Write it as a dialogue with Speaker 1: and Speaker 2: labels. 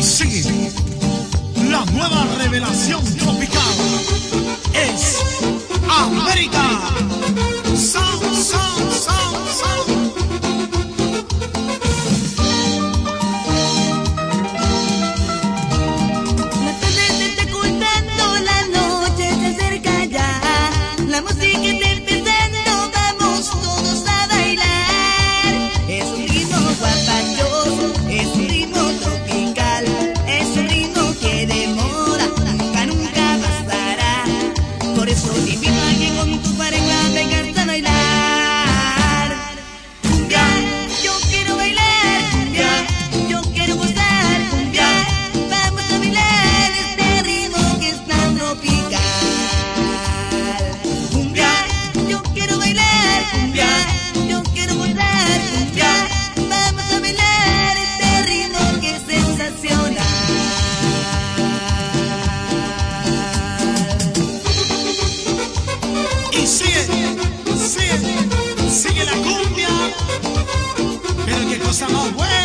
Speaker 1: Sí, la nueva revelación tropical es América. Sound, sound, sound, sound.
Speaker 2: La tarde se está ocultando, la noche se acerca ya. La música está empezando, vamos todos a bailar. Es un ritmo guapachoso, es un ritmo tropical. Es un ritmo que demora, nunca, nunca pasará. Por eso te invito a que con tu pareja vengas a bailar. Cumbia, yo quiero bailar. Cumbia, yo quiero gozar. Cumbia, vamos a bailar este ritmo que es tan tropical. Cumbia, yo quiero bailar. Cumbia, yo quiero gozar. Cumbia, vamos a bailar este ritmo que es sensacional.
Speaker 1: Y sigue la cumbia. Pero qué cosa más buena.